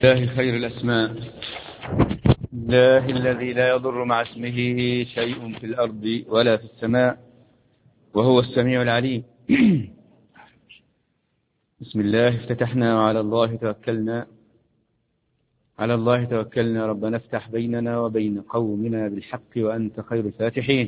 الله خير الأسماء، الله الذي لا يضر مع اسمه شيء في الأرض ولا في السماء وهو السميع العليم. بسم الله افتتحنا وعلى الله توكلنا، على الله توكلنا. ربنا افتح بيننا وبين قومنا بالحق وأنت خير الفاتحين.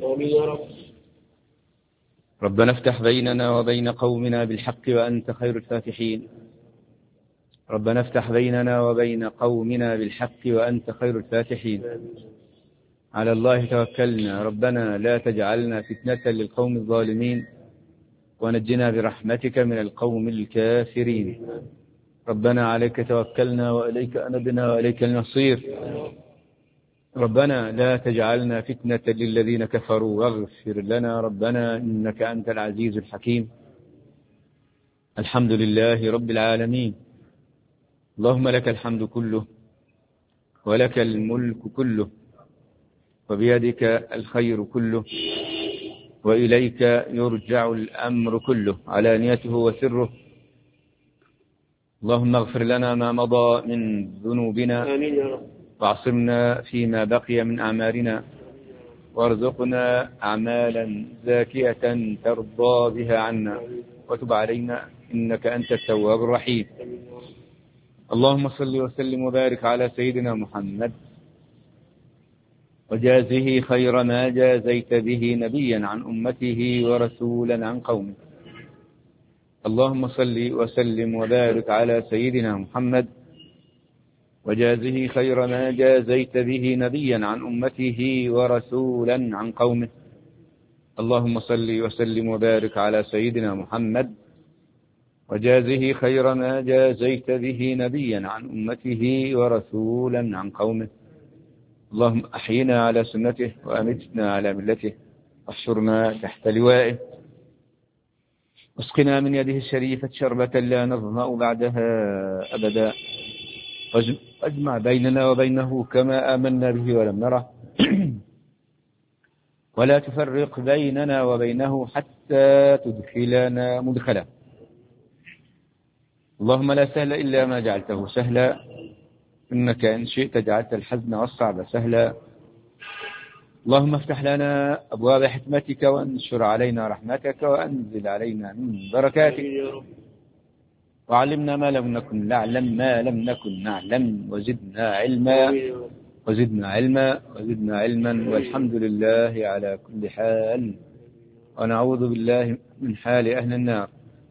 ربنا افتح بيننا وبين قومنا بالحق وأنت خير الفاتحين. ربنا افتح بيننا وبين قومنا بالحق وأنت خير الفاتحين. على الله توكلنا، ربنا لا تجعلنا فتنة للقوم الظالمين ونجنا برحمتك من القوم الكافرين. ربنا عليك توكلنا وإليك أنبنا وإليك المصير. ربنا لا تجعلنا فتنة للذين كفروا واغفر لنا ربنا إنك أنت العزيز الحكيم. الحمد لله رب العالمين. اللهم لك الحمد كله ولك الملك كله وبيدك الخير كله وإليك يرجع الأمر كله علانيته وسره. اللهم اغفر لنا ما مضى من ذنوبنا واعصمنا فيما بقي من أعمالنا وارزقنا أعمالا زاكية ترضى بها عنا وتب علينا إنك أنت التواب الرحيم. اللهم صل وسلم وبارك على سيدنا محمد وجازه خير ما جازيت به نبيا عن أمته ورسولا عن قومه. اللهم صل وسلم وبارك على سيدنا محمد وجازه خير ما جازيت به نبيا عن أمته ورسولا عن قومه. اللهم صل وسلم وبارك على سيدنا محمد وجازه خير ما جازيت به نبيا عن أمته ورسولا عن قومه. اللهم أحينا على سنته وأمتنا على ملته واحشرنا تحت لوائه واسقنا من يده الشريفة شربة لا نظمأ بعدها أبدا واجمع بيننا وبينه كما آمنا به ولم نره ولا تفرق بيننا وبينه حتى تدخلنا مدخلا. اللهم لا سهل إلا ما جعلته سهلا إنك إن شئت جعلت الحزن والصعب سهلا. اللهم افتح لنا أبواب حكمتك وانشر علينا رحمتك وأنزل علينا من بركاتك وعلمنا ما لم نكن نعلم ما لم نكن نعلم وزدنا علما وزدنا علما وزدنا علما والحمد لله على كل حال ونعوذ بالله من حال أهل النار.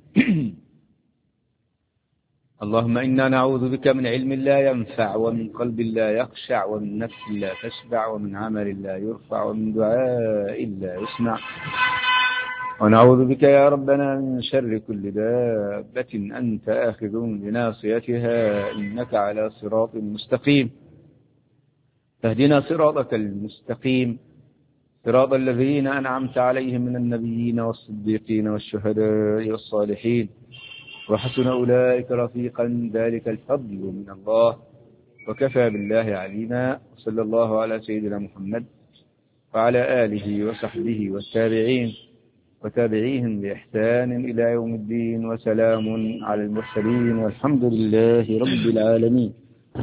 اللهم إنا نعوذ بك من علم لا ينفع ومن قلب لا يخشع ومن نفس لا تشبع ومن عمل لا يرفع ومن دعاء لا يسمع. ونعوذ بك يا ربنا من شر كل دابة أنت آخذ بناصيتها إنك على صراط مستقيم. فاهدنا صراطك المستقيم صراط الذين أنعمت عليهم من النبيين والصديقين والشهداء والصالحين وحسن أولئك رفيقا ذلك الفضل من الله وكفى بالله عليما. صلى الله على سيدنا محمد وعلى آله وصحبه والتابعين وتابعيهم بإحسان إلى يوم الدين وسلام على المرسلين والحمد لله رب العالمين.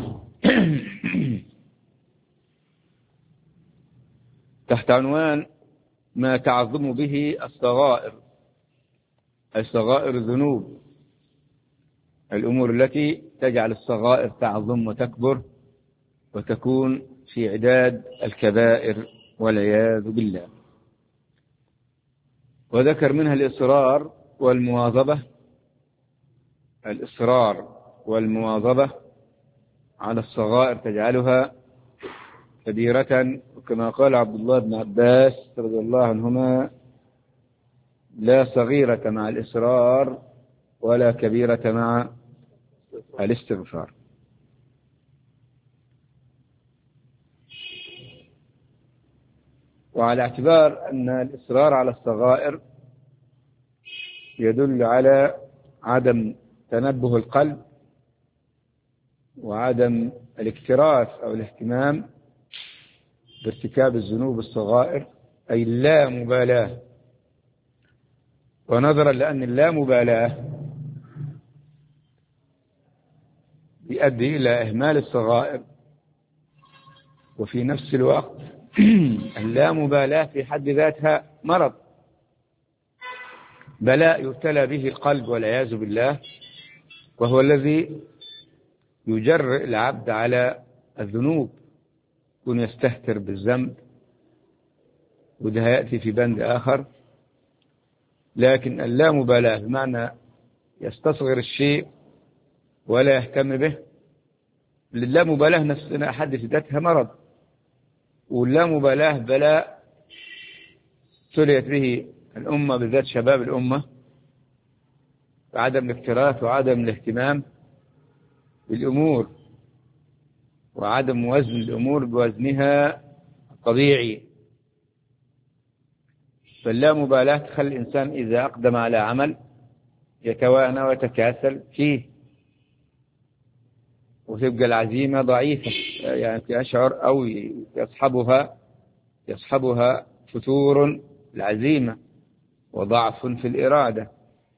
تحت عنوان ما تعظم به الصغائر، أي صغائر الذنوب، الأمور التي تجعل الصغائر تعظم وتكبر وتكون في عداد الكبائر والعياذ بالله. وذكر منها الإصرار والمواظبة، الإصرار والمواظبة على الصغائر تجعلها كبيرة، وكما قال عبد الله بن عباس رضي الله عنهما: لا صغيرة مع الإصرار ولا كبيرة مع الاستغفار. وعلى اعتبار أن الإصرار على الصغائر يدل على عدم تنبه القلب وعدم الاكتراث أو الاهتمام بارتكاب الذنوب الصغائر، أي لا مبالاة. ونظرا لأن اللا مبالاة يؤدي إلى إهمال الصغائر. وفي نفس الوقت اللامبالاة في حد ذاتها مرض، بلاء يبتلى به القلب والعياذ بالله، وهو الذي يجرئ العبد على الذنوب، يكون يستهتر بالذنب، وده يأتي في بند آخر. لكن اللامبالاة بمعنى يستصغر الشيء ولا يهتم به، اللامبالاة نفسنا حد ذاتها مرض، واللامبالاة بلاء ابتليت به الأمة، بالذات شباب الأمة، وعدم الاكتراث وعدم الاهتمام بالأمور، وعدم وزن الأمور بوزنها الطبيعي. فاللامبالاة تخلي الإنسان إذا أقدم على عمل يتوانى ويتكاسل فيه، وتبقى العزيمة ضعيفة، يعني يشعر أو يصحبها فتور العزيمة وضعف في الإرادة،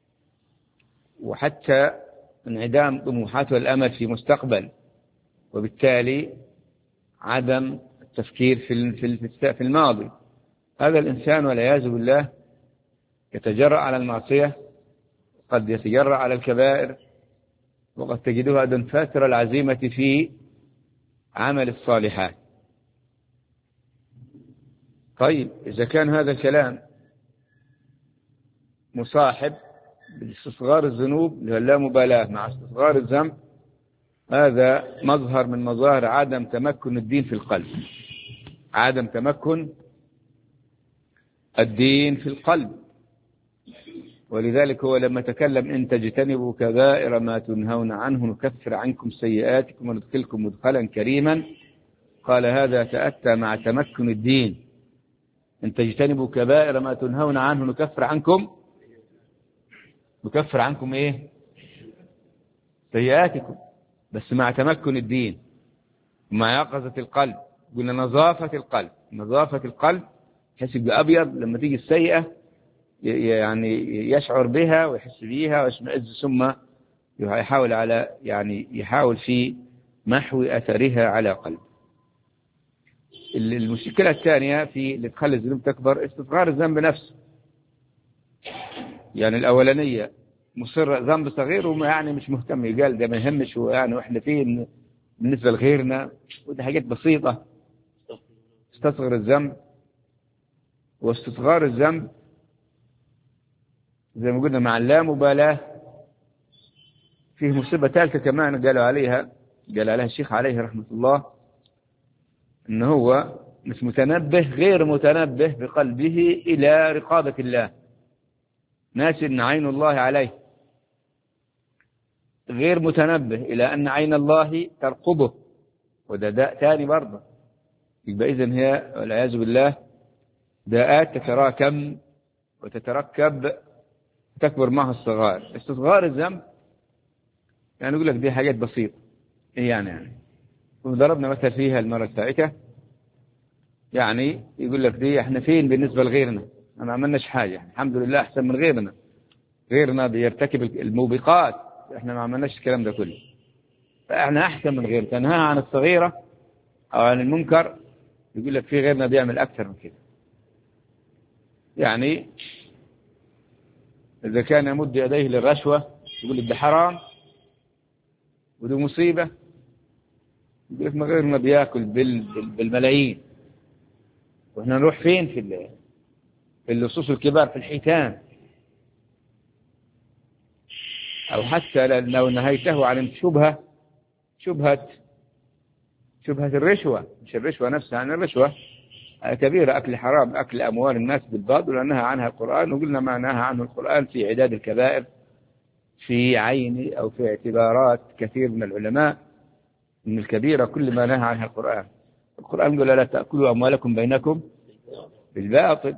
وحتى انعدام طموحات والأمل في مستقبل، وبالتالي عدم التفكير في الماضي. هذا الإنسان والعياذ بالله يتجرأ على المعصية، قد يتجرأ على الكبائر، وقد تجدها دنفاتر العزيمة في عمل الصالحات. طيب إذا كان هذا الكلام مصاحب باستصغار الذنوب اللي هو اللامبالاة مع استصغار الذنب، هذا مظهر من مظاهر عدم تمكن الدين في القلب، عدم تمكن الدين في القلب. ولذلك هو لما تكلم إن تجتنبوا كبائر ما تنهون عنه نكفر عنكم سيئاتكم وندخلكم مدخلا كريما، قال هذا تأتى مع تمكن الدين. إن تجتنبوا كبائر ما تنهون عنه نكفر عنكم إيه؟ سيئاتكم، بس مع تمكن الدين ومع يقظة القلب. قلنا نظافة القلب يحس بأبيض لما تيجي السيئة، يعني يشعر بها ويحس بيها ويشمئز، ثم يحاول في محو أثرها على قلب. المشكلة الثانية في اللي تخلي الذنوب تكبر استصغار الذنب نفسه. يعني الأولانية مصر ذنب صغير ويعني مش مهتم، قال ده ما يهمش، ويعني واحنا فيه بالنسبة لغيرنا، وده حاجات بسيطة. استصغر الذنب، واستصغار الذنب زي ما قلنا مع اللامبالاة فيه مصيبة ثالثة كمان قال عليها الشيخ عليه رحمة الله، إنه هو مش متنبه، غير متنبه بقلبه إلى رقابة الله، ناسي أن عين الله عليه، غير متنبه إلى أن عين الله ترقبه، وده داء ثاني برضه. يبقى إذن هي والعياذ بالله داءات تتراكم وتتركب، تكبر معها الصغار. استصغار الذنب يعني يقول لك دي حاجات بسيطة، يعني وضربنا مثل فيها المرة الفائتة، يعني يقول لك دي احنا فين بالنسبة لغيرنا، ما عملناش حاجة، الحمد لله أحسن من غيرنا بيرتكب الموبقات، احنا ما عملناش الكلام ده كله، فاحنا أحسن من غيرنا. تنهى عن الصغيرة أو عن المنكر، يقول لك في غيرنا بيعمل أكثر من كده. يعني إذا كان يمد يديه للرشوة يقول لك ده حرام وده مصيبة، يقول لك ما غيرنا بياكل بالملايين، واحنا نروح فين في اللصوص الكبار في الحيتان. أو حتى لو نهيته عن شبهة الرشوة، مش الرشوة نفسها، عن الرشوة كبيرة، أكل حرام، أكل أموال الناس بالباطل، ونهى عنها القرآن، وقلنا ما نهى عنه القرآن في عداد الكبائر في عين أو في اعتبارات كثير من العلماء، من الكبيرة كل ما نهى عنها القرآن قال لا تأكلوا أموالكم بينكم بالباطل.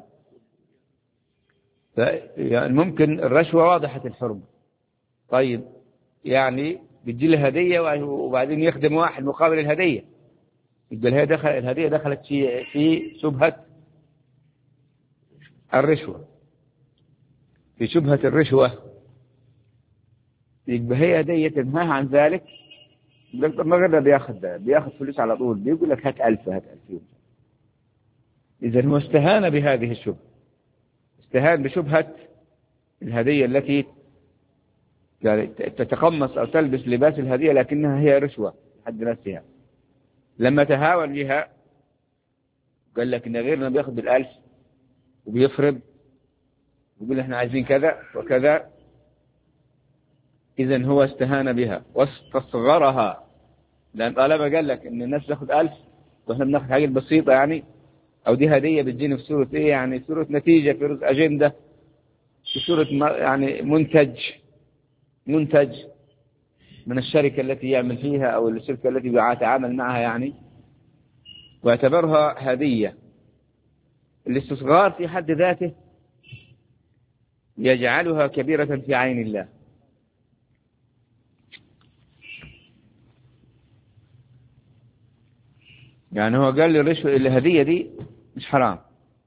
يعني ممكن الرشوة واضحة الحرمة، طيب يعني بتجي له هدية وبعدين يخدم واحد مقابل الهدية، يقول الهدية دخلت في شبهة الرشوة، في شبهة الرشوة، يبقى هي هدية تنهى عن ذلك، قال طب ما غيرنا بياخذ فلوس على طول، بيقول لك هات 1000 هات 2000. إذا هو استهان بهذه الشبهة، استهان بشبهة الهدية التي يعني تتقمص أو تلبس لباس الهدية لكنها هي رشوة حد نفسها. لما تهاون بها قال لك إن غيرنا بياخذ ب1000 وبيفرض ويقول احنا عايزين كذا وكذا. إذن هو استهان بها واستصغرها، لأن طالما قال لك إن الناس تاخذ 1000 وإحنا بناخذ حاجات بسيطة يعني، أو دي هدية بتجيني في صورة إيه يعني، صورة نتيجة، في صورة أجندة، في صورة يعني منتج من الشركة التي يعمل فيها أو الشركة التي يتعامل معها يعني، واعتبرها هدية. الاستصغار في حد ذاته يجعلها كبيرة في عين الله. يعني هو قال لي الهدية دي مش حرام،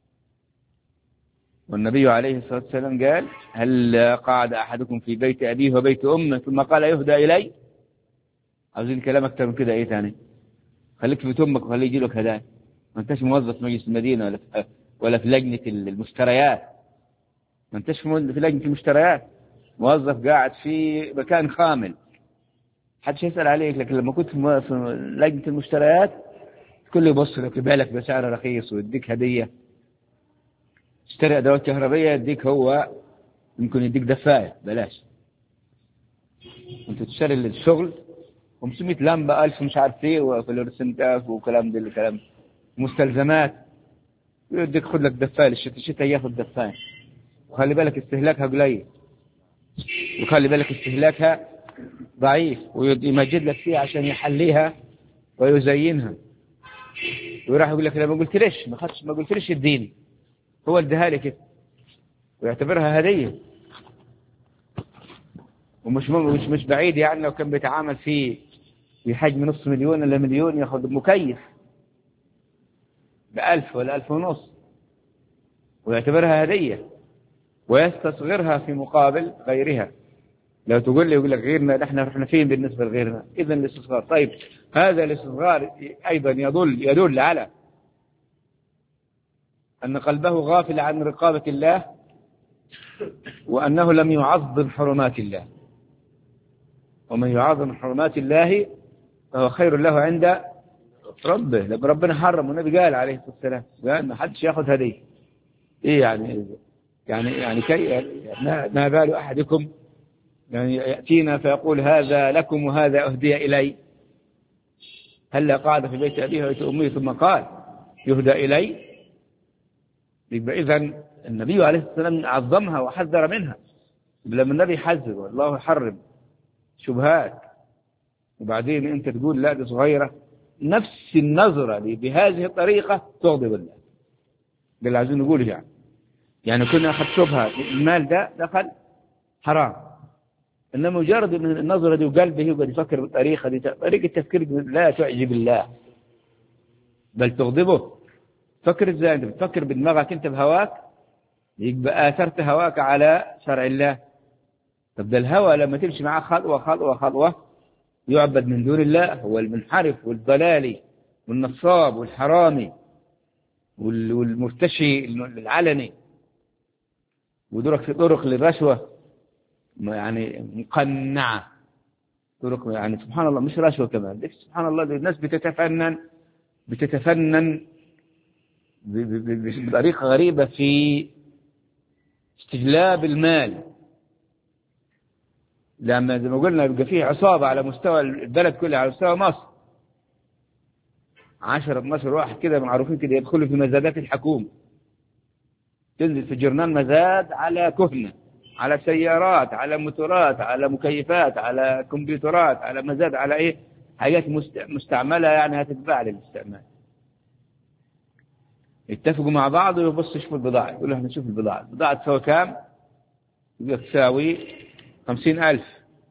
والنبي عليه الصلاة والسلام قال هل قعد أحدكم في بيت أبيه وبيت أمه ثم قال يهدى إلي؟ عاوزين كلام أكتر من كده إيه تاني؟ خليك في بيت أمك وخليه يجي لك هدايا، ما أنتش موظف مجلس المدينة ولا في لجنة المشتريات، ما أنتش في لجنة المشتريات، موظف قاعد في مكان خامل حدش يسأل عليك. لكن لما كنت في لجنة المشتريات كل يبص لك يبيعلك بسعر رخيص ويديك هدية. اشتري أدوات كهربية يديك، هو يمكن يديك دفاية بلاش. أنت تشتري الشغل 500 لمبة 1000 مش عارف ايه وفلورسنتات وكلام ده الكلام مستلزمات، يديك خد لك دفاية الشتاء ياخد دفاية، وخلي بالك استهلاكها قليل، وخلي بالك استهلاكها ضعيف، ويمجد لك فيها عشان يحليها ويزينها، ويروح يقول لك لا ما قلتليش ما قلتليش اديني، هو اديها لي كده ويعتبرها هدية. ومش بعيد يعني لو كان بيتعامل في حجم $500,000 ولا 1,000,000 ياخذ مكيف ب1000 ولا 1500 ويعتبرها هدية ويستصغرها في مقابل غيرها. لو تقول لي يقول لك غيرنا احنا فين بالنسبة لغيرنا؟ إذا الاستصغار. طيب هذا الاستصغار أيضا يدل على أن قلبه غافل عن رقابة الله، وأنه لم يعظم حرمات الله، ومن يعظم حرمات الله فهو خير له عند ربه. لما ربنا حرم والنبي قال عليه الصلاة والسلام قال ما حدش ياخذ هدية. ايه يعني كي ما بال أحدكم يعني يأتينا فيقول هذا لكم وهذا أهدي إلي؟ هل قعد في بيت أبيه وبيت أمه ثم قال يهدى إلي؟ يبقى إذن النبي عليه الصلاة والسلام عظمها وحذر منها. لما النبي حذر والله حرم شبهات، وبعدين أنت تقول لا دي صغيرة، نفس النظرة بهذه الطريقة تغضب الله. ده اللي عايزين نقوله يعني كنا أخذ شبهة المال ده دخل حرام، إنما مجرد من النظرة دي وقلبه يقعد يفكر بالطريقة دي، طريقة تفكير لا تعجب الله بل تغضبه. فكر ازاي؟ انت بتفكر بدماغك انت بهواك، يبقى اثرت هواك على شرع الله. طب ده الهوى لما تمشي معاه خطوة يعبد من دون الله، هو المنحرف والضلالي والنصاب والحرامي والمرتشي العلني، ودورك في طرق للرشوة يعني مقنعة، طرق يعني سبحان الله مش رشوة كمان، سبحان الله الناس بتتفنن بطريقة غريبة في استجلاب المال. لما زي ما قلنا يبقى فيه عصابة على مستوى البلد كله، على مستوى مصر 10-12 واحد كده معروفين كده يدخلوا في مزادات الحكومة، تنزل في جرنان مزاد على كهنة، على سيارات، على موتورات، على مكيفات، على كمبيوترات، على مزاد على ايه حاجات مستعملة يعني هتتباع للاستعمال. يتفقوا مع بعض ويبصوا يشوفوا البضاعة، يقولوا احنا نشوف البضاعة تساوي كام؟ يقول تساوي 50,000.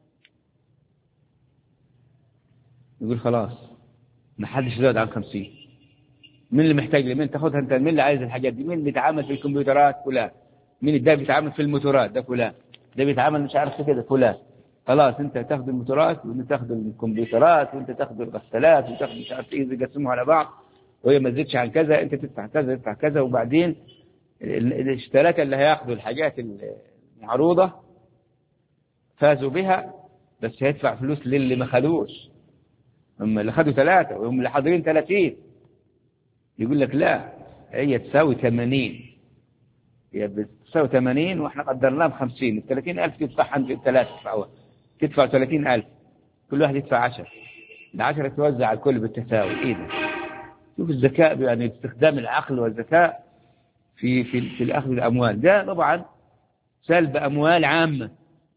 يقول خلاص ما حدش زاد عن 50. مين اللي محتاج لي؟ مين تاخدها انت؟ مين اللي عايز الحاجات دي؟ مين بيتعامل في الكمبيوترات؟ فلان. مين ده بيتعامل في الموتورات؟ ده فلان. ده بيتعامل مش عارف كده فلان. خلاص أنت تاخذ الموتورات وأنت تاخذ الكمبيوترات وأنت تاخذ الغسالات وتاخذ مش عارف إيه، يقسموا على بعض وهي ما تزيدش عن كذا، أنت تدفع كذا تدفع كذا، وبعدين الاشتراك اللي هياخذوا الحاجات المعروضة فازوا بها، بس هيدفع فلوس للي ما خدوش. هم اللي خدوا 3 وهم اللي حاضرين 30. يقول لك لا هي تساوي 80، هي بتساوي 80 واحنا قدرناها ب50. ال 30,000 تدفعها عند 3 تدفع 30,000، كل واحد يدفع 10، ال10 توزع على الكل بالتساوي. إيه ده؟ شوف الذكاء، يعني استخدام العقل والذكاء في الأخذ الأموال. ده طبعا سلب أموال عامة.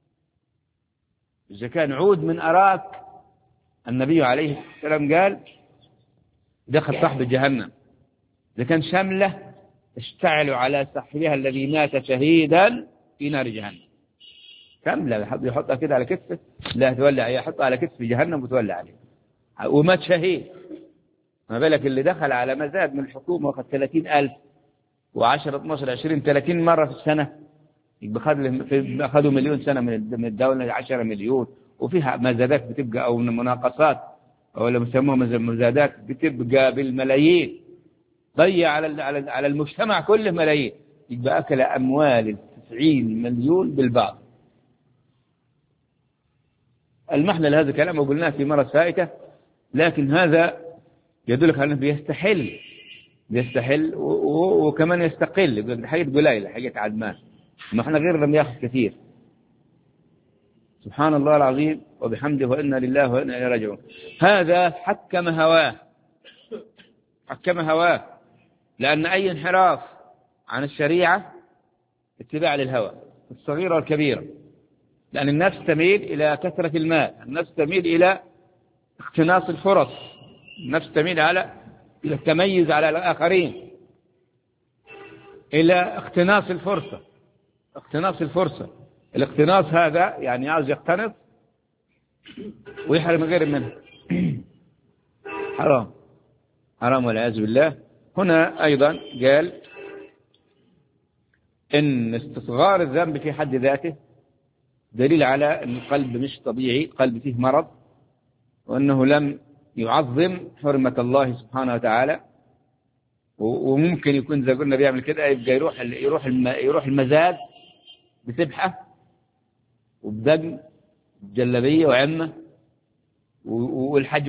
الزكاة نعود من أراك. النبي عليه السلام قال دخل صاحب جهنم إذا كان شملة اشتعلوا على صاحبها الذي مات شهيدا في نار جهنم. شملة يحطها كده على كتفه، لا تولع، يحطها على كتف جهنم وتولع عليه ومات شهيد. ما بالك اللي دخل على مزاد من الحكومة وخد 30,000 و10 12 20 30 مرة في السنة، يبقى أخذوا مليون سنة من الدولة 10 مليون. وفيها مزادات بتبقى أو مناقصات أو اللي بيسموها مزادات بتبقى بالملايين، ضيع على المجتمع كله ملايين، يبقى أكل أموال 90 مليون بالباطل. المحنة لهذا الكلام وقلناه في مرة فائتة، لكن هذا يدلك على أنه بيستحل وكمان يستقل. يقول حاجة قليلة، حاجة عدمان، ما احنا غير لم ياخذ كثير. سبحان الله العظيم وبحمده وإنا لله وإنا إليه راجعون. هذا حكم هواه، لأن أي انحراف عن الشريعة اتباع للهوى الصغيرة والكبيرة. لأن النفس تميل إلى كثرة المال، النفس تميل إلى اقتناص الفرص، النفس تميل إلى التميز على الآخرين، إلى اقتناص الفرصة. الاقتناص هذا يعني عاوز يقتنص ويحرم غير منه. حرام والعياذ بالله. هنا أيضا قال إن استصغار الذنب في حد ذاته دليل على أن القلب مش طبيعي، قلب فيه مرض، وأنه لم يعظم حرمة الله سبحانه وتعالى. وممكن يكون زي قلنا بيعمل كده، يبقى يروح المزاد بسبحة وبدقن جلبية وعمة والحج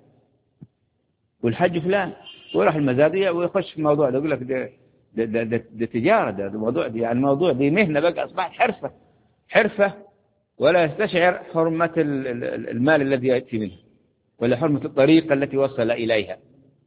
فلان ويروح المزادية ويخش في الموضوع ده. يقول لك ده تجارة، ده موضوع دي، يعني موضوع دي مهنة بقى، أصبحت حرفة، ولا يستشعر حرمة المال الذي يأتي منه ولا حرمة الطريقة التي وصل إليها.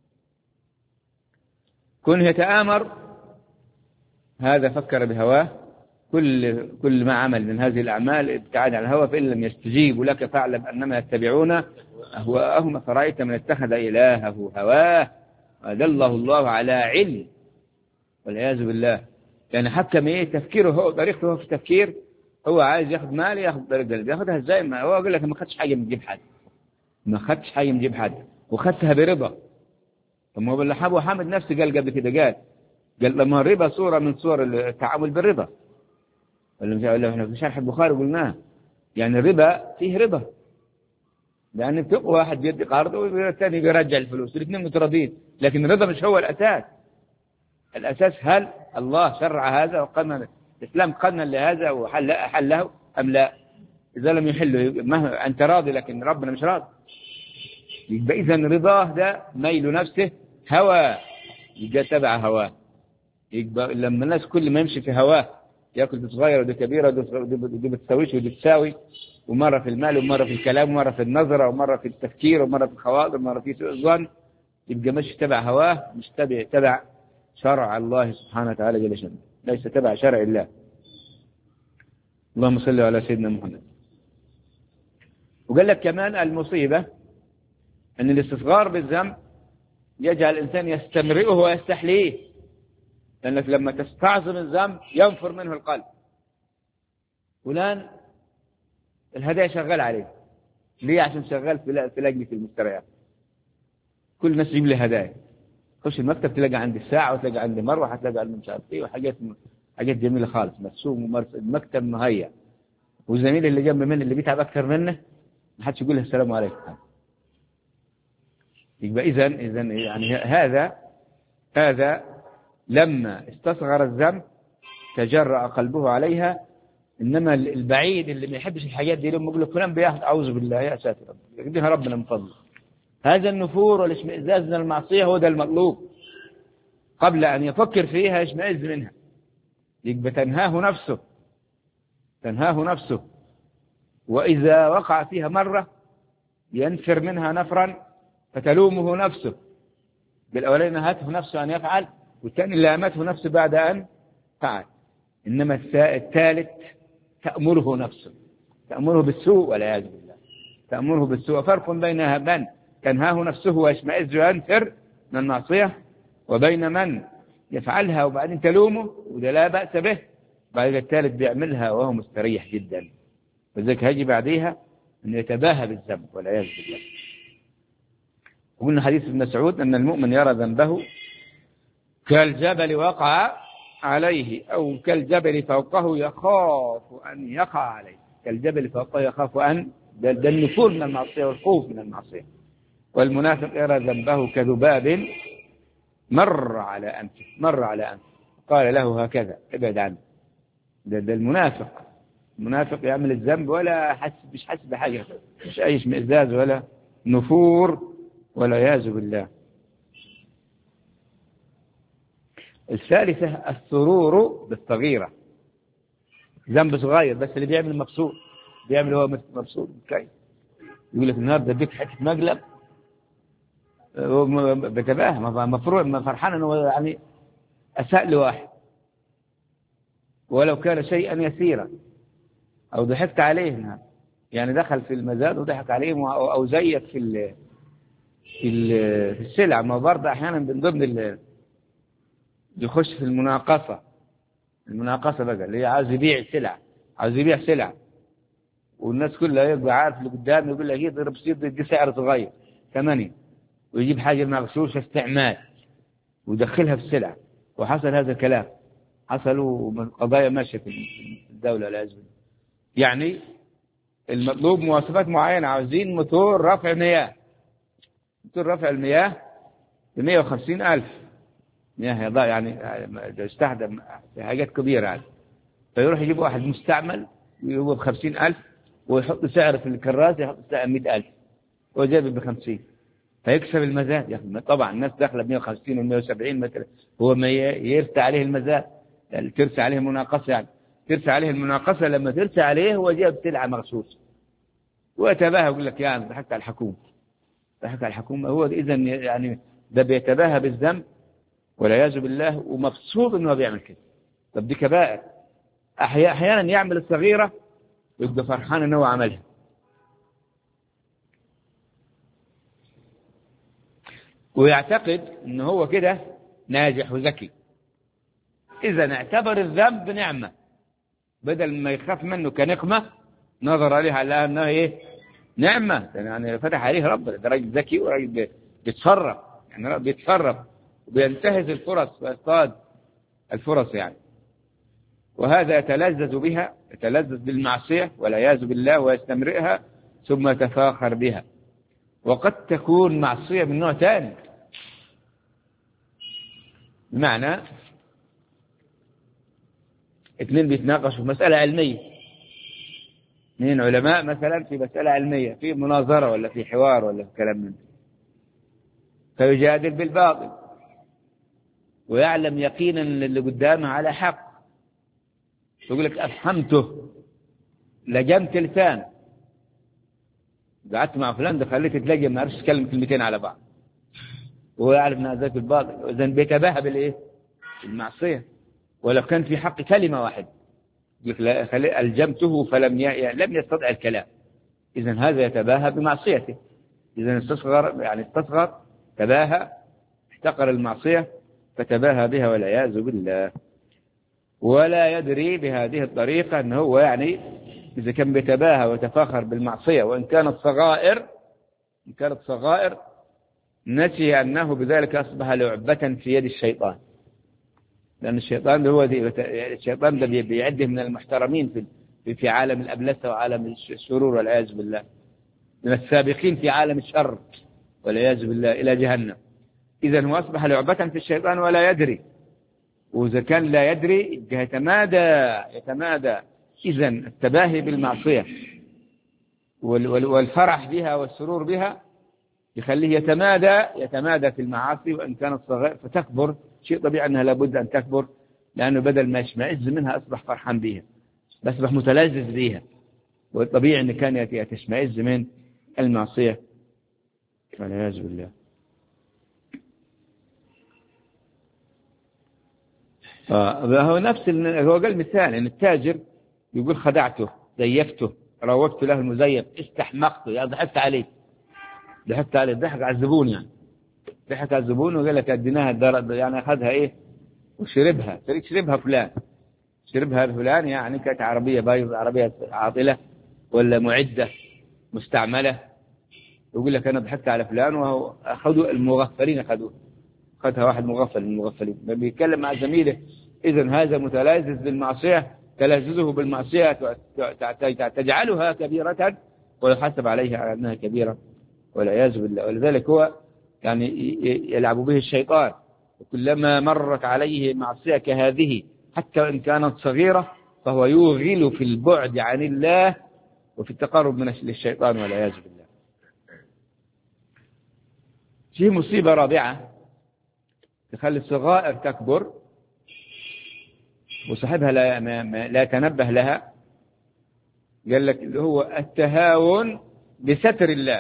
كن يتآمر، هذا فكر بهواه. كل ما عمل من هذه الأعمال ابتعاد عن الهوى، فإن لم يستجيبوا لك فاعلم أنما يتبعون أهواءهم، فرأيت من اتخذ إلهه هواه أدله الله على علم والعياذ بالله. يعني حكم تفكيره هو، طريقته هو في التفكير، هو عايز ياخذ مال، ياخذ طريق قلبي، ياخذها ازاي؟ ما هو يقول لك ما خدش حاجة من جيب حد، وخدتها برضا. ثم هو أبو حامد نفسه قال قبل كده، قال لما الربا صورة من صور التعامل بالرضا، ولا احنا في شرح البخاري قلناه، يعني الربا فيه رضا، لأن بتبقى واحد بيدي قرض والثاني بيرجع الفلوس، الاثنين متراضين، لكن الرضا مش هو الأساس. الأساس هل الله شرع هذا وقنن الإسلام قنن لهذا وحله أم لا؟ إذا لم يحله ما أنت راضي لكن ربنا مش راضي، يبقى إذا رضاه ده ميل نفسه هوى، يبقى تبع هواه. يبقى لما الناس كل ما يمشي في هواه، يأكل دي صغيرة ودي كبيرة ودي بتساويش ودي تساوي، ومرة في المال ومرة في الكلام ومرة في النظرة ومرة في التفكير ومرة في الخواطر ومرة في سوء الظن، يبقى مش تبع هواه، مش تبع شرع الله سبحانه وتعالى جل شأنه، ليس تبع شرع الله. اللهم صل على سيدنا محمد. وقال لك كمان المصيبة أن الاستصغار بالذنب يجعل الإنسان يستمرئه ويستحليه، لأنك لما تستعظم الذنب ينفر منه القلب. فلان الهدايا شغال عليه، ليه؟ عشان شغال في لجنة المشتريات، كل الناس يجيب لي هدايا، خش المكتب تلاقي عندي الساعة وتلاقي عندي مروحة، تلاقي عندي مش عارف ايه، وحاجات جميلة خالص، مرسوم المكتب مهيأ. والزميل اللي جنب منه اللي بيتعب أكثر منه ما حدش يقول له السلام عليكم. يبقى إذن يعني هذا لما استصغر الذنب تجرأ قلبه عليها. إنما البعيد اللي ما يحبش الحاجات دي لما يقول له فلان بياخد أعوذ بالله يا ساتر يقدمها ربنا من فضله. هذا النفور والاشمئزاز من المعصية هو ده المطلوب. قبل أن يفكر فيها يشمئز منها. يبقى تنهاه نفسه. وإذا وقع فيها مرة ينفر منها نفرا فتلومه نفسه. بالأولين نهته نفسه أن يفعل، والثاني لامته نفسه بعد أن فعل. إنما الثالث تأمره نفسه، تأمره بالسوء والعياذ بالله، تأمره بالسوء. فرق بين من تنهاه نفسه ويشمئز وينفر من المعصية، وبين من يفعلها وبعدين تلومه وده لا بأس به، بعد الثالث بيعملها وهو مستريح جدا. وذلك هيجي بعديها أن يتباهى بالذنب والعياذ بالله. وقلنا حديث ابن مسعود أن المؤمن يرى ذنبه كالجبل وقع عليه، أو كالجبل فوقه يخاف أن يقع عليه. كالجبل فوقه يخاف أن ده النفور من المعصية والخوف من المعصية. والمنافق يرى ذنبه كذباب مر على أنفه قال له هكذا ابعد عنه. ده المنافق يعمل الذنب ولا مش حاسس بحاجة، مش أي اشمئزاز ولا نفور ولا يعوذ بالله. الثالثة السرور بالصغيرة. ذنب صغير بس اللي بيعمل مبسوط، بيعمل هو مبسوط كيف يقول لك النهارده اديك حته مقلب بتباهى، مفروض فرحان انه يعني اساء لواحد ولو كان شيئا يسيرا، او ضحكت عليه يعني دخل في المزاد وضحك عليه، او زيك في السلع. ما برضه احيانا من ضمن اللي يخش في المناقصه بقى اللي هي عاوز يبيع سلع والناس كلها يبقى عارف اللي قدامه يقول لك يضرب سيد دي سعر صغير 8، ويجيب حاجه مغشوشه استعمال ويدخلها في السلع. وحصل هذا الكلام، حصلوا قضايا ماشيه في الدوله لازم. يعني المطلوب مواصفات معينه، عاوزين موتور رفع مياه، موتور رفع المياه ب 150,000 مياه يعني استخدم في حاجات كبيره يعني. فيروح يجيب واحد مستعمل وهو ب50,000 ويحط سعر في الكراسة، يحط سعر 100,000 وجاب ب50، فيكسب المزاد. يعني طبعا الناس داخله ب150 و170 مثلا، هو ما يرسى عليه المزاد، يعني ترسى عليه المناقصه، يعني ترسى عليه المناقصه. لما ترسى عليه هو جاب سلعه مغشوشه ويتباهى يقول لك يا ضحكت على الحكومه، هو اذا يعني ده بيتباهى بالذنب والعياذ بالله ومبسوط انه بيعمل كده. طب دي كبائر. احيانا يعمل الصغيره ويبقى فرحان انه عملها. ويعتقد انه هو كده ناجح وذكي. اذا اعتبر الذنب نعمه بدل ما يخاف منه كنقمه، نظر عليها على انها ايه؟ نعمه. يعني فتح عليه ربنا، ده راجل ذكي وراجل بيتصرف، يعني بيتصرف وبينتهز الفرص ويصطاد الفرص يعني. وهذا يتلذذ بها، يتلذذ بالمعصية والعياذ بالله ويستمرئها ثم يتفاخر بها. وقد تكون معصية من نوع ثاني، بمعنى اثنين بيتناقشوا في مسألة علمية، اثنين علماء مثلا في مسألة علمية، في مناظرة ولا في حوار ولا في كلام منه، فيجادل بالباطل ويعلم يقينا اللي قدامه على حق، يقول لك أفهمته لجمت لسان، قعدت مع فلان ده خليته تلاقي ما عرفش يتكلم كلمتين على بعض، وهو يعرف انها ذات الباطل. اذا بيتباهى بالايه؟ المعصيه. ولو كان في حق كلمه واحده الجمته فلم لم يستطع الكلام، اذا هذا يتباهى بمعصيته. اذا استصغر تباهى، احتقر المعصيه فتباهى بها والعياذ بالله. ولا يدري بهذه الطريقة أنه هو يعني إذا كان بيتباهى ويتفاخر بالمعصية وإن كانت صغائر نسي أنه بذلك أصبح لعبة في يد الشيطان. لأن الشيطان ده بيعده من المحترمين في عالم الأبلسة وعالم الشرور والعياذ بالله، من السابقين في عالم الشر والعياذ بالله إلى جهنم. إذن هو أصبح لعبة في الشيطان ولا يدري، وإذا كان لا يدري يتمادى. إذن التباهي بالمعصية والفرح بها والسرور بها يخليه يتمادى في المعاصي، وإن كانت صغيرة فتكبر. شيء طبيعي أنها لابد أن تكبر، لأنه بدل ما يشمئز منها أصبح فرحان بها، أصبح متلذذ بها. والطبيعي أن كان يتشمئز من المعصية والعياذ بالله. هو نفس هو قال مثال ان التاجر يقول خدعته، زيفته، روجت له المزيف، استحمقته، يعني ضحكت عليه، ضحك على الزبون، يعني ضحك على الزبون وقال لك اديناها يعني اخذها ايه شربها فلان، يعني كانت عربيه بايظه، عربيه عاطله ولا معده مستعمله، يقول لك انا ضحكت على فلان، وهو اخذوا المغفلين، أخذها واحد مغفل من المغفلين بيتكلم مع زميله. إذن هذا متلذذ بالمعصية، تلذذه بالمعصية تجعلها كبيرة ويحاسب عليها على أنها كبيرة والعياذ بالله. ولذلك هو يعني يلعب به الشيطان، وكلما مرت عليه معصية كهذه حتى وإن كانت صغيرة فهو يوغل في البعد عن الله وفي التقرب من الشيطان والعياذ بالله. في مصيبة رابعة تخلي الصغائر تكبر وصاحبها لا يتنبه لها. قال لك اللي هو التهاون بستر الله.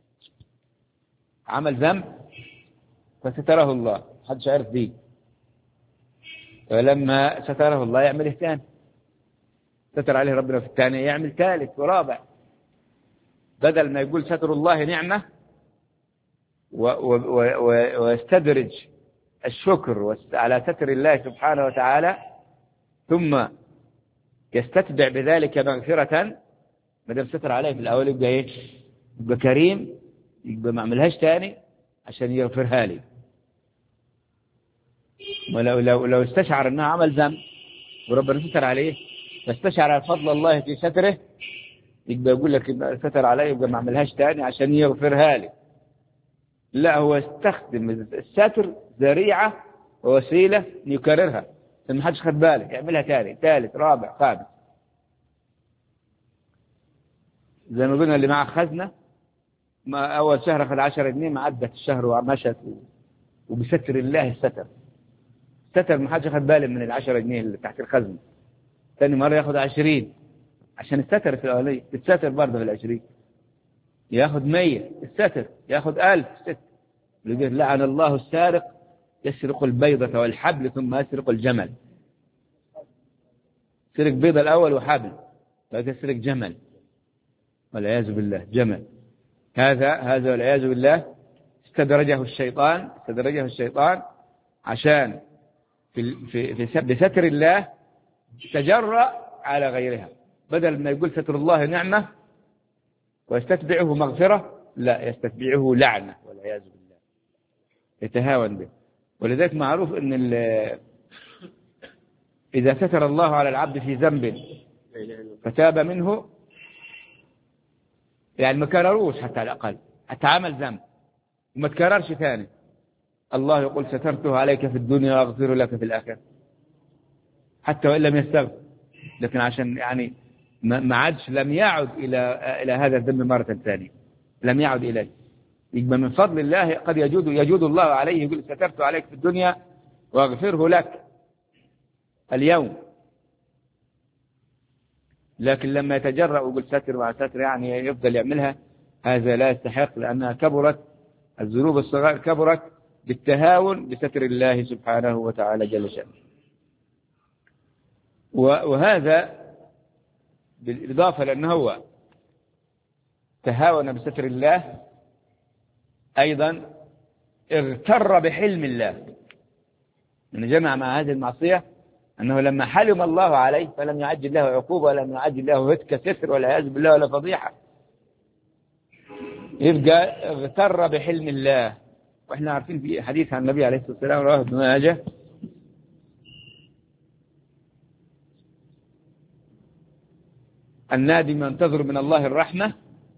عمل ذنب فستره الله، محدش عارف بيه، فلما ستره الله يعمله ثاني، ستر عليه ربنا في الثاني يعمل ثالث ورابع. بدل ما يقول ستر الله نعمة ويستدرج الشكر على ستر الله سبحانه وتعالى، ثم يستتبع بذلك مغفرة. ما دام ستر عليه في الأول يبقى إيه؟ يبقى كريم، يبقى ما عملهاش تاني عشان يغفرها لي. ولو استشعر أنه عمل ذنب وربنا ستر عليه، فاستشعر فضل الله في ستره، يبقى يقول لك ستر عليه يبقى ما عملهاش تاني عشان يغفرها لي. لا، هو استخدم الستر ذريعة ووسيلة يكررها، ما حدش خد باله، يعملها ثاني ثالث رابع خامس. زي ما قلنا اللي معه خزنة، ما أول شهر أخذ 10 جنيه، ما عدت الشهر ومشت، وبستر الله ستر ما حدش خد باله من 10 جنيه اللي تحت الخزنة. ثاني مرة ياخذ 20 عشان الستر في الأولية، الستر برضه في 20 ياخذ 100 الستر، ياخذ 1000 ستر. يقول لعن الله السارق يسرق البيضة والحبل ثم يسرق الجمل. سرق بيضة الأول وحبل، بعد يسرق جمل والعياذ بالله، جمل. هذا والعياذ بالله استدرجه الشيطان عشان بستر الله تجرأ على غيرها. بدل ما يقول ستر الله نعمة ويستتبعه مغفرة، لا، يستتبعه لعنة والعياذ بالله، يتهاون به. ولذلك معروف أن إذا ستر الله على العبد في ذنب فتاب منه، يعني ما كرروش حتى على الأقل، حتى عمل ذنب وما تكررش ثاني، الله يقول سترته عليك في الدنيا وأغفر لك في الآخرة، حتى وإن لم يستغفر. لكن عشان يعني ما عادش، لم يعد إلى هذا الذنب مرة ثانية، لم يعد إليه. يبقى من فضل الله قد يجود الله عليه، يقول سترت عليك في الدنيا وأغفره لك اليوم. لكن لما يتجرأ ويقول ستر مع ستر، يعني يفضل يعملها، هذا لا يستحق، لأنها كبرت، الذنوب الصغائر كبرت بالتهاون بستر الله سبحانه وتعالى جل شأنه. وهذا بالإضافة لأنه هو تهاون بستر الله، أيضا اغتر بحلم الله، من جمع مع هذه المعصية أنه لما حلم الله عليه فلم يعجل له عقوبة ولم يعجل له هتك ستر والعياذ بالله ولا فضيحة، يبقى اغتر بحلم الله. وإحنا عارفين في حديث عن النبي عليه الصلاة والسلام رواه ابن ماجه، النادم ينتظر من الله الرحمة،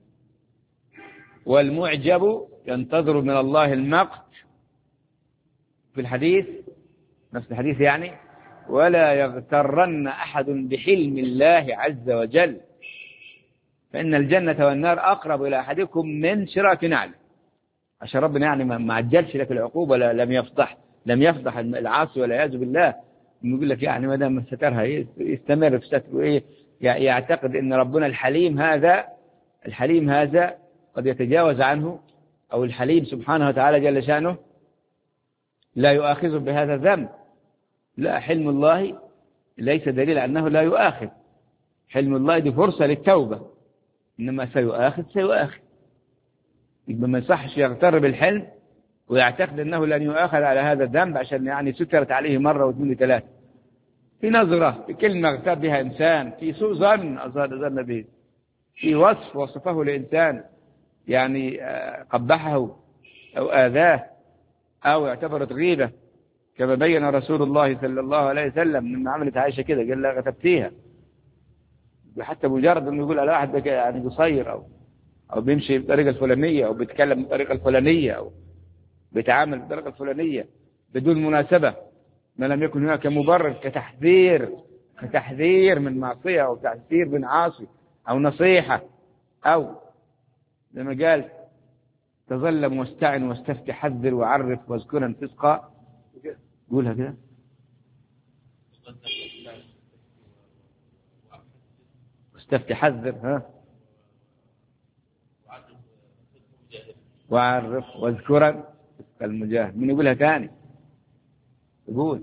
والمعجب ينتظر من الله المقت. في الحديث نفس الحديث يعني: ولا يغترن أحد بحلم الله عز وجل، فإن الجنة والنار أقرب إلى أحدكم من شراك نعل. عشان ربنا يعني ما عجلش لك العقوبة، لم يفضح العاصي والعياذ بالله. يقول لك يعني ما دام سترها يستمر في ستره، ايه يعتقد ان ربنا الحليم هذا قد يتجاوز عنه، او الحليم سبحانه وتعالى جل شأنه لا يؤاخذه بهذا الذنب. لا، حلم الله ليس دليل على انه لا يؤاخذ. حلم الله دي فرصة للتوبة، انما سيؤاخذ. يبقى ما يصحش يغتر بالحلم ويعتقد أنه لن يؤاخذ على هذا الذنب عشان يعني سترت عليه مرة واثنين وثلاثة. في نظرة، في كلمة اغتاب بها إنسان، في سوء ظن به، في وصف وصفه لإنسان يعني قبحه أو آذاه أو اعتبرت غيبة، كما بين رسول الله صلى الله عليه وسلم لما عملت عائشة كده قال لها غتبتيها. حتى مجرد أنه يقول على واحد يعني قصير أو بيمشي بالطريقة الفلانية، أو بيتكلم بالطريقة الفلانية، أو بيتعامل بالطريقة الفلانية بدون مناسبة، ما لم يكن هناك مبرر، كتحذير من معصية، أو تحذير من عاصي، أو نصيحة، أو زي ما قال: تظلم واستعن واستفتي حذر وعرف واذكرا فسقا. قولها كده: واستفتي حذر وعرف واذكرا فسق المجاهد. من يقولها ثاني؟ يقول: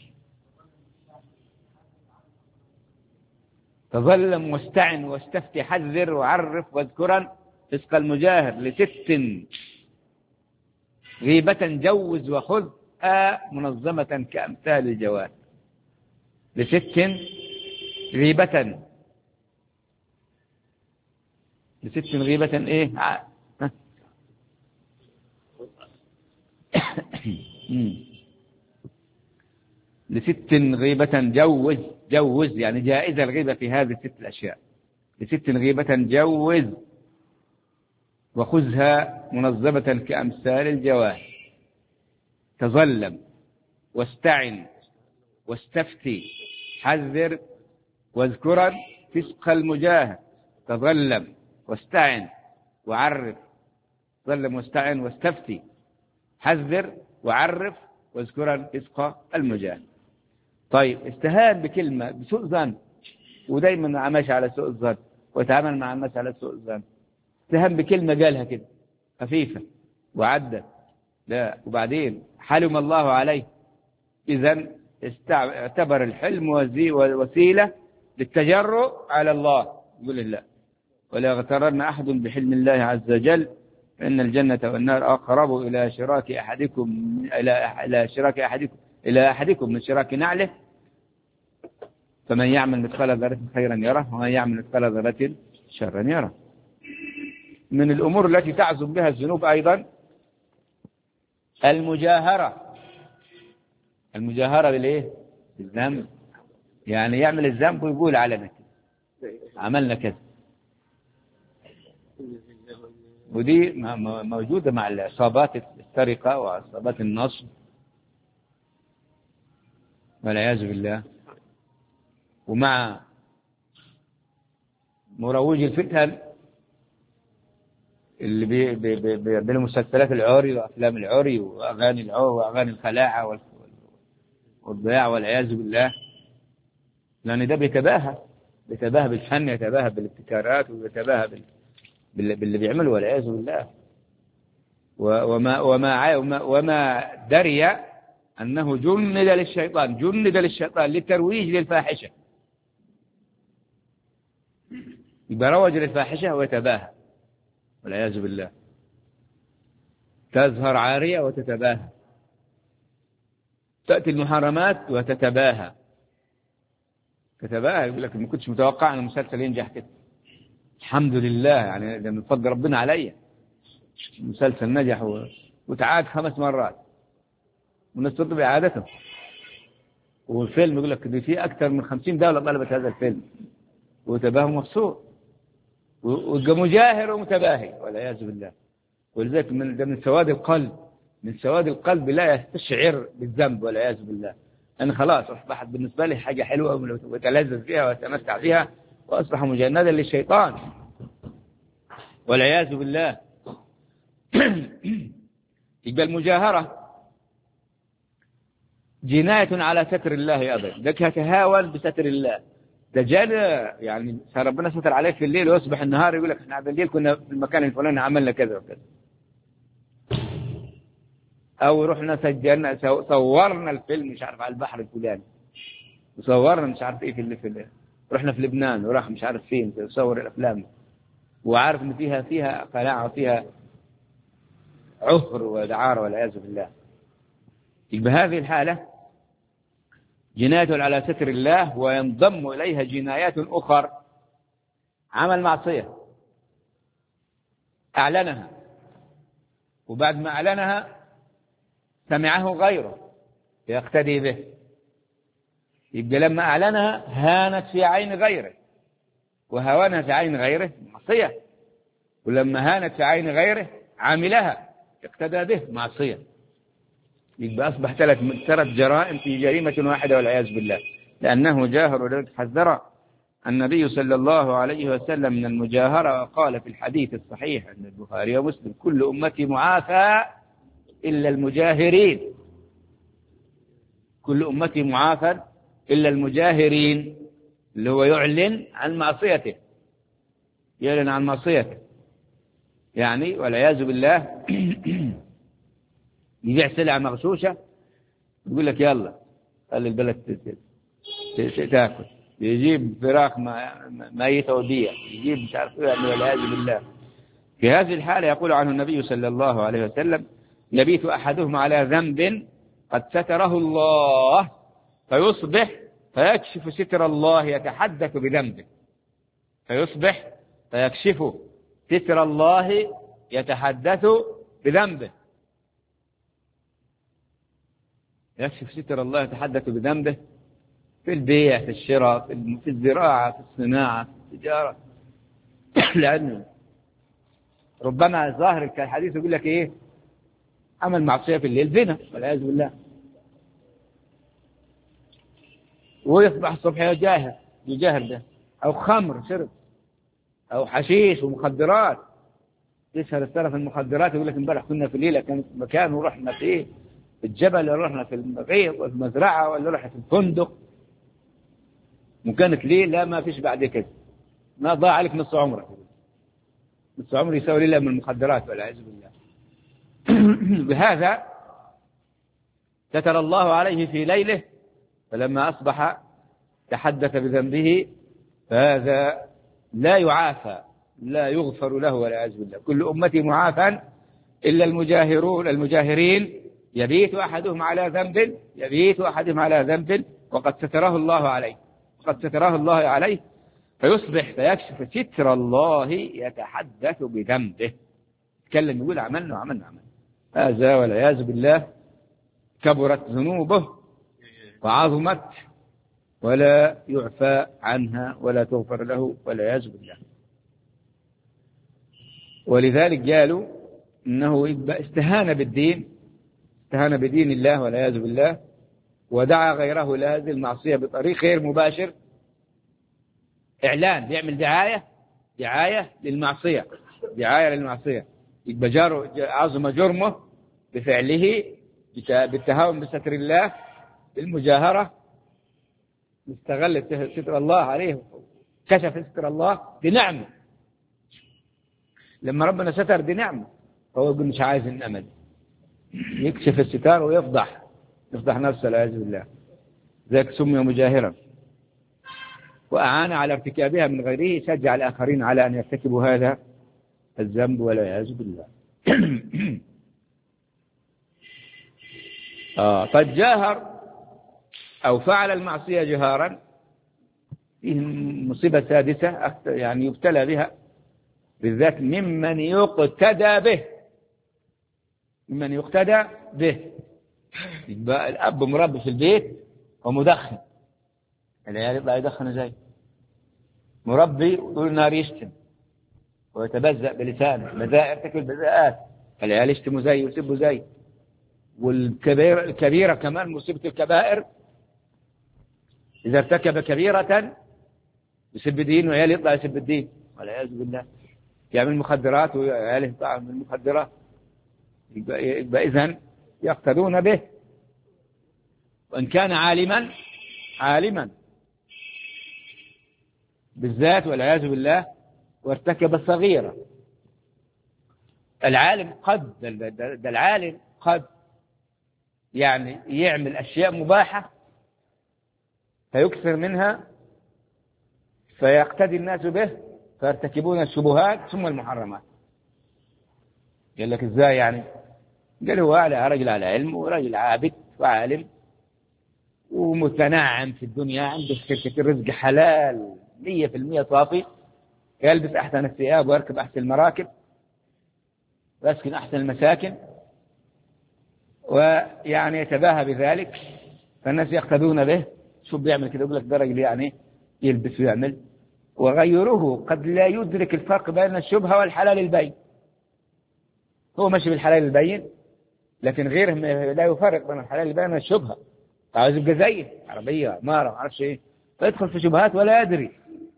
تظلم واستعن واستفتي حذر وعرف واذكرا فسق المجاهر ل6 غيبة جوز وخذ منظمة كأمثال الجواد. ل6 غيبة، ل6 غيبة ايه ل6 غيبة جوز يعني جائزة الغيبة في هذه ال6 الأشياء. ل6 غيبة جوز وخذها منظمة كأمثال الجواهر. تظلم واستعن واستفتي حذر واذكرا فسق المجاهر. تظلم واستعن وعرف، تظلم واستعن واستفتي حذر وعرف واذكرا فسق المجاهر. طيب، استهان بكلمة بسوء ظن، ودايما ماشي على سوء الظن ويتعامل مع الناس على سوء الظن. استهان بكلمة قالها كده خفيفة وعدت، لا، وبعدين حلم الله عليه. إذن اعتبر الحلم وسيلة للتجرؤ على الله. يقول الله: ولا يغترن أحد بحلم الله عز وجل، فإن الجنة والنار أقرب إلى شراك أحدكم من شراك نعله. فمن يعمل مثقال ذرة خيرا يره، ومن يعمل مثقال ذرة شرا يره. من الأمور التي تعزم بها الذنوب أيضا المجاهرة بالإيه؟ بالذنب. يعني يعمل الذنب ويقول علنا كده، عملنا كذا. ودي موجودة مع العصابات السرقة وعصابات النصب والعياذ بالله، ومع مروج الفتن اللي بيعملوا مسلسلات العري وأفلام العري وأغاني العري وأغاني الخلاعة والضياع والعياذ بالله. لأن ده بيتباهى بالفن، يتباهى بالابتكارات، ويتباهى باللي بيعمله والعياذ بالله. وما دري أنه جند للشيطان للترويج للفاحشة. يبقى روج للفاحشة ويتباهى والعياذ بالله. تظهر عارية وتتباهى، تأتي المحرمات وتتباهى. يقول لك ما كنتش متوقع أن المسلسل ينجح كده. الحمد لله، يعني ده من فضل ربنا عليا. المسلسل نجح وتعاد 5 مرات، والناس تطلب إعادته. والفيلم يقول لك في أكثر من 50 دولة طلبت هذا الفيلم، وتباهى مبسوط. ويبقى مجاهر ومتباهي والعياذ بالله. ولذلك ده من سواد القلب، من سواد القلب لا يستشعر بالذنب والعياذ بالله. أنا خلاص أصبحت بالنسبة لي حاجة حلوة وتلذذ فيها وأتمتع بها، وأصبح مجندا للشيطان والعياذ بالله. يبقى المجاهرة جناية على ستر الله أبدا، لك يتهاون بستر الله. دجال يعني ربنا ستر عليه في الليل ويصبح النهار يقول لك احنا بالليل كنا في المكان الفلاني عملنا كذا وكذا، أو رحنا سجلنا صورنا الفيلم مش عارف على البحر الفلاني، وصورنا مش عارف إيه في رحنا في لبنان وراح مش عارف فين يصور الأفلام، وعارف إن فيها قناعة وفيها عهر ودعارة والعياذ بالله. بهذه الحالة جناية على ستر الله، وينضم إليها جنايات أخرى. عمل معصية أعلنها، وبعد ما أعلنها سمعه غيره يقتدي به، يبقى لما أعلنها هانت في عين غيره، وهوانها في عين غيره معصية، ولما هانت في عين غيره عملها اقتدى به معصية. يبقى أصبح ثلاث جرائم في جريمة واحدة والعياذ بالله، لأنه جاهر. ولذلك حذر النبي صلى الله عليه وسلم من المجاهرة، وقال في الحديث الصحيح عند البخاري ومسلم: كل أمتي معافى إلا المجاهرين. كل أمتي معافى إلا المجاهرين، اللي هو يعلن عن معصيته، يعلن عن معصيته يعني والعياذ بالله. يبيع سلعة مغشوشة يقول لك يلا خلي البلد تاكل، يجيب فراخ ميتة وبيع، يجيب مش عارف ايه والعياذ بالله. في هذه الحالة يقول عنه النبي صلى الله عليه وسلم: يبيت أحدهم على ذنب قد ستره الله فيصبح فيكشف ستر الله يتحدث بذنبه. فيصبح فيكشف ستر الله يتحدث بذنبه. يكشف ستر الله يتحدث بذنبه في البيع، في الشراء، في الزراعة، في الصناعة، في التجارة. لأنه ربما ظاهر الحديث يقول لك إيه؟ عمل معصية في الليل، زنا والعياذ بالله، ويصبح الصبح يجاهر به، أو خمر شرب، أو حشيش ومخدرات. يشهر السنة في المخدرات يقول لك امبارح كنا في ليلة كانت في مكان ورحنا فيه في الجبل، ولا رحنا في الغيط ولا المزرعة، ولا رحنا في الفندق، وكانت ليه لا ما فيش بعد كده، ما ضاع عليك نص عمرك. نص عمر يساوي ليلة من المخدرات والعياذ بالله. بهذا ستر الله عليه في ليله، فلما أصبح تحدث بذنبه، فهذا لا يعافى، لا يغفر له والعياذ بالله. كل أمتي معافى إلا المجاهرين. يبيت أحدهم على ذنب وقد ستره الله عليه فيصبح فيكشف ستر الله يتحدث بذنبه. يتكلم يقول عملنا. هذا والعياذ بالله كبرت ذنوبه وعظمت، ولا يعفى عنها ولا تغفر له والعياذ بالله. ولذلك قالوا إنه استهان بدين الله والعياذ بالله، ودعا غيره لهذه المعصية بطريق غير مباشر. إعلان، بيعمل دعاية للمعصية، يبقى عظم جرمه بفعله بالتهاون بستر الله، بالمجاهرة، استغل ستر الله عليه، كشف ستر الله بنعمه. لما ربنا ستر بنعمه فهو يقول مش عايز الأمل، يكشف الستار ويفضح نفسه والعياذ بالله. ذاك سمي مجاهرا، وأعان على ارتكابها من غيره، شجع الآخرين على أن يرتكبوا هذا الذنب والعياذ بالله. قد جاهر أو فعل المعصية جهارا، فيه مصيبة سادسة يعني يبتلى بها بالذات ممن يقتدى به. يبقى الأب مربي في البيت ومدخن، العيال يطلع يدخن زي مربي وطول النهار يشتم ويتبذأ بلسانه، بذاء يرتكب بذاءات، العيال يشتموا زي ويسبوا زي. الكبيرة كمان مصيبة الكبائر، إذا ارتكب كبيرة يسب الدين وعيال يطلع يسب الدين والعياذ بالله، يعمل مخدرات وعياله يطلع من المخدرات، يبقى إذن يقتدون به. وإن كان عالما بالذات والعياذ بالله وارتكب الصغيرة. العالم العالم قد يعني يعمل أشياء مباحة فيكثر منها فيقتدي الناس به فيرتكبون الشبهات ثم المحرمات. قال لك ازاي يعني؟ قال هو رجل على علم ورجل عابد وعالم ومتنعم في الدنيا، عنده شركة الرزق حلال 100% صافي، يلبس أحسن الثياب ويركب أحسن المراكب ويسكن أحسن المساكن، ويعني يتباهى بذلك، فالناس يقتدون به. شو بيعمل كده؟ يقول لك ده رجل يعني يلبس ويعمل. وغيره قد لا يدرك الفرق بين الشبهة والحلال البين، هو ماشي بالحلال البين، لكن غيره لا يفرق بين الحلال البين والشبهة، عاوز يبقى زيه عربية مارة ما اعرفش ايه، فيدخل في شبهات ولا يدري.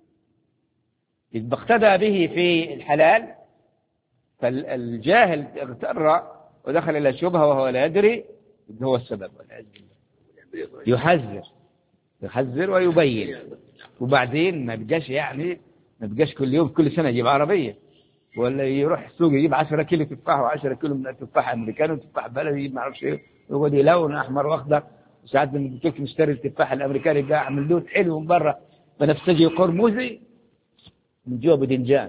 إذ اقتدى به في الحلال، فالجاهل اغتر ودخل إلى الشبهة وهو لا يدري، هو السبب والعياذ بالله. يحذر ويبين، وبعدين ما بقاش كل يوم كل سنة يجيب عربية، ولا يروح السوق يجيب 10 كيلو تفاح و10 كيلو من التفاح الأمريكاني وتفاح بلدي يجيب ما اعرفش ايه، يقعد يلون أحمر وأخضر. ساعات من كيف نشتري التفاح الأمريكاني ده عامل لون حلو من برا بنفسجي قرمزي من جوا بدنجان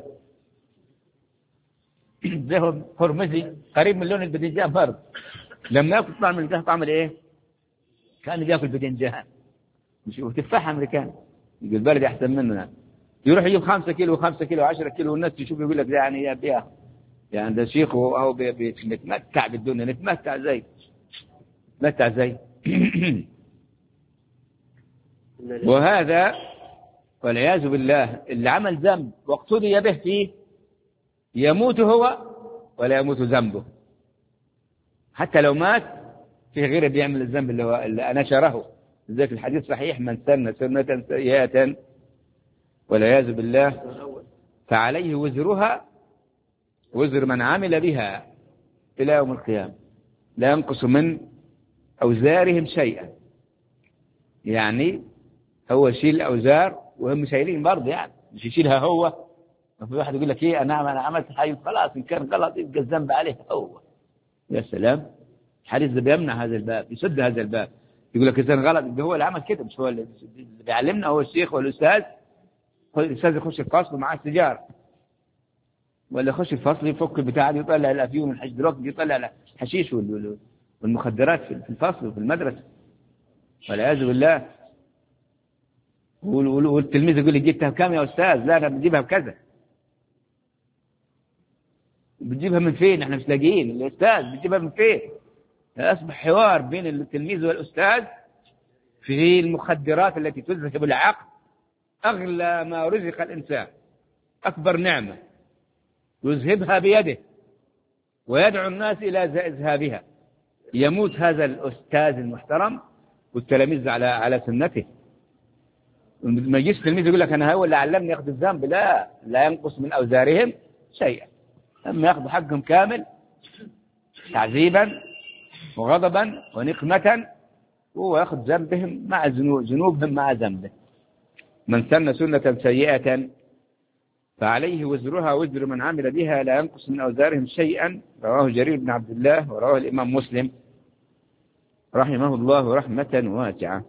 زي قرمزي قريب من لون البدنجان برضه، لما ياكل طعم من طعم ايه؟ كان ياكل بدنجان مش تفاح أمريكاني، يقول البلد أحسن منه. يروح يجيب 5 كيلو و5 كيلو و10 كيلو، والناس تشوف يقول لك يعني يا بيها يعني ده شيخ أو بيتمتع بالدنيا، نتمتع زي وهذا والعياذ بالله اللي عمل ذنب واقتدي به فيه يموت هو ولا يموت ذنبه، حتى لو مات في غيره بيعمل الذنب اللي نشره. ذلك الحديث صحيح: من سن سنة سيئة والعياذ بالله فعليه وزرها وزر من عمل بها إلى يوم القيامة لا ينقص من أوزارهم شيئا. يعني هو يشيل الأوزار وهم شايلين برضه، يعني مش يشيلها هو. ما في واحد يقول لك ايه أنا عملت حاجة خلاص إن كان غلط يبقى الذنب عليه هو. يا سلام، الحديث ده بيمنع هذا الباب، يسد هذا الباب. يقول لك إذا غلط يبقى هو اللي عمل كده، مش هو اللي بيعلمنا، هو الشيخ والأستاذ. الأستاذ يخش الفصل ومعاه سيجار، ولا يخش الفصل يفك البتاع دي يطلع الأفيون والحشدروك يطلع الحشيش والمخدرات في الفصل وفي المدرسة والعياذ بالله. والتلميذ يقول لي جبتها بكام يا أستاذ؟ لا أنا بجيبها بكذا. بتجيبها من فين؟ احنا مش لاقيين. الأستاذ بتجيبها من فين؟ أصبح حوار بين التلميذ والأستاذ في المخدرات التي تذهب العقل، أغلى ما رزق الإنسان، أكبر نعمة يذهبها بيده ويدعو الناس إلى إذهابها. يموت هذا الأستاذ المحترم والتلاميذ على سنته. ما يجيش تلميذ يقول لك أنا هو اللي علمني ياخذ الذنب، لا ينقص من أوزارهم شيئا، أما يأخذ حقهم كامل تعذيبا وغضبا ونقمة، وهو يأخذ ذنبهم مع ذنوبهم مع ذنبه. من سن سنة سيئة فعليه وزرها وزر من عمل بها لا ينقص من أوزارهم شيئا. رواه جرير بن عبد الله ورواه الإمام مسلم رحمه الله رحمة واسعة.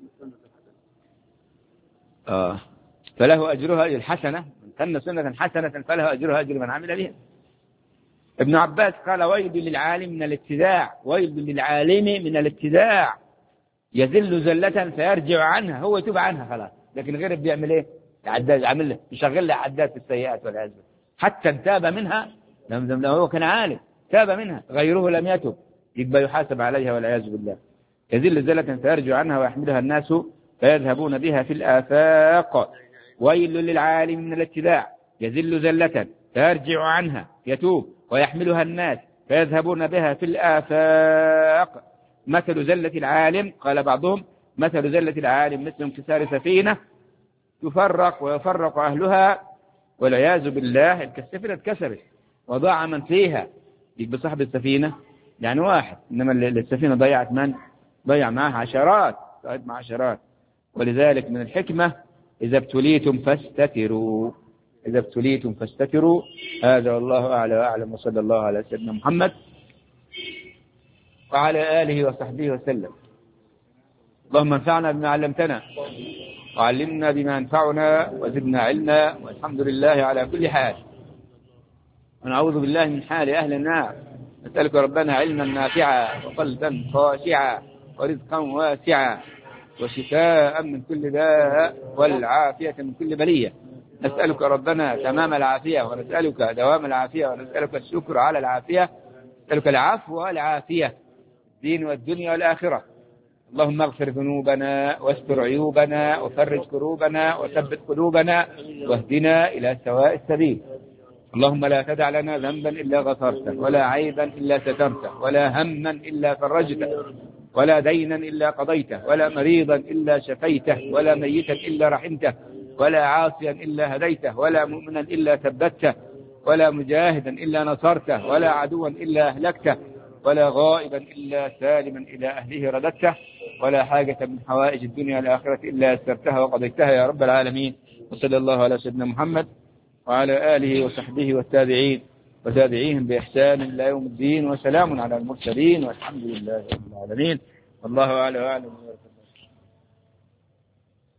فله أجرها الحسنة، من سن سنة حسنة فله أجرها أجر من عمل بها. ابن عباس قال: ويل للعالم من الابتداع، ويل للعالم من الابتداع، يذل زلة فيرجع عنها، هو يتوب عنها خلاص، لكن غيره بيعمل ايه؟ يعمل له يشغل له عداد السيئات والعياذ بالله، حتى تاب منها لما هو كان عالم تاب منها، غيره لم يتب يبقى يحاسب عليها والعياذ بالله. يذل زلة فيرجع عنها ويحملها الناس فيذهبون بها في الآفاق. ويل للعالم من الابتداع، يذل زلة فيرجع عنها يتوب ويحملها الناس فيذهبون بها في الآفاق. مثل زلة العالم، قال بعضهم مثل زلة العالم مثل انكسار سفينة تفرق ويفرق أهلها والعياذ بالله. السفينة اتكسرت وضاع من فيها، يبقى صاحب السفينة يعني واحد، إنما السفينة ضيعت من؟ ضيع معها عشرات، ضيعت مع عشرات. ولذلك من الحكمة إذا ابتليتم فاستتروا، إذا ابتليتم فاستتروا. هذا والله أعلى وأعلم، وصلى الله على سيدنا محمد وعلى آله وصحبه وسلم. اللهم انفعنا بما علمتنا وعلمنا بما ينفعنا وزدنا علما، والحمد لله على كل حال. ونعوذ بالله من حال أهل النار. نسألك ربنا علما نافعا وقلبا خاشعا ورزقا واسعا وشفاء من كل داء والعافية من كل بلية. نسألك ربنا تمام العافية، ونسألك دوام العافية، ونسألك الشكر على العافية، نسألك العفو والعافية الدين والدنيا والآخرة. اللهم اغفر ذنوبنا واستر عيوبنا وفرج كروبنا وثبت قلوبنا واهدنا إلى سواء السبيل. اللهم لا تدع لنا ذنبا إلا غفرته، ولا عيبا إلا سترته، ولا هما إلا فرجته، ولا دينا إلا قضيته، ولا مريضا إلا شفيته، ولا ميتا إلا رحمته، ولا عاصيا إلا هديته، ولا مؤمنا إلا ثبته، ولا مجاهدا إلا نصرته، ولا عدوا إلا أهلكته، ولا غائبا إلا سالما إلى أهله رددته، ولا حاجة من حوائج الدنيا والآخرة إلا يسرتها وقضيتها يا رب العالمين. وصلى الله على سيدنا محمد وعلى آله وصحبه والتابعين وتابعيهم بإحسان إلى يوم الدين، وسلام على المرسلين والحمد لله رب العالمين. والله أعلم.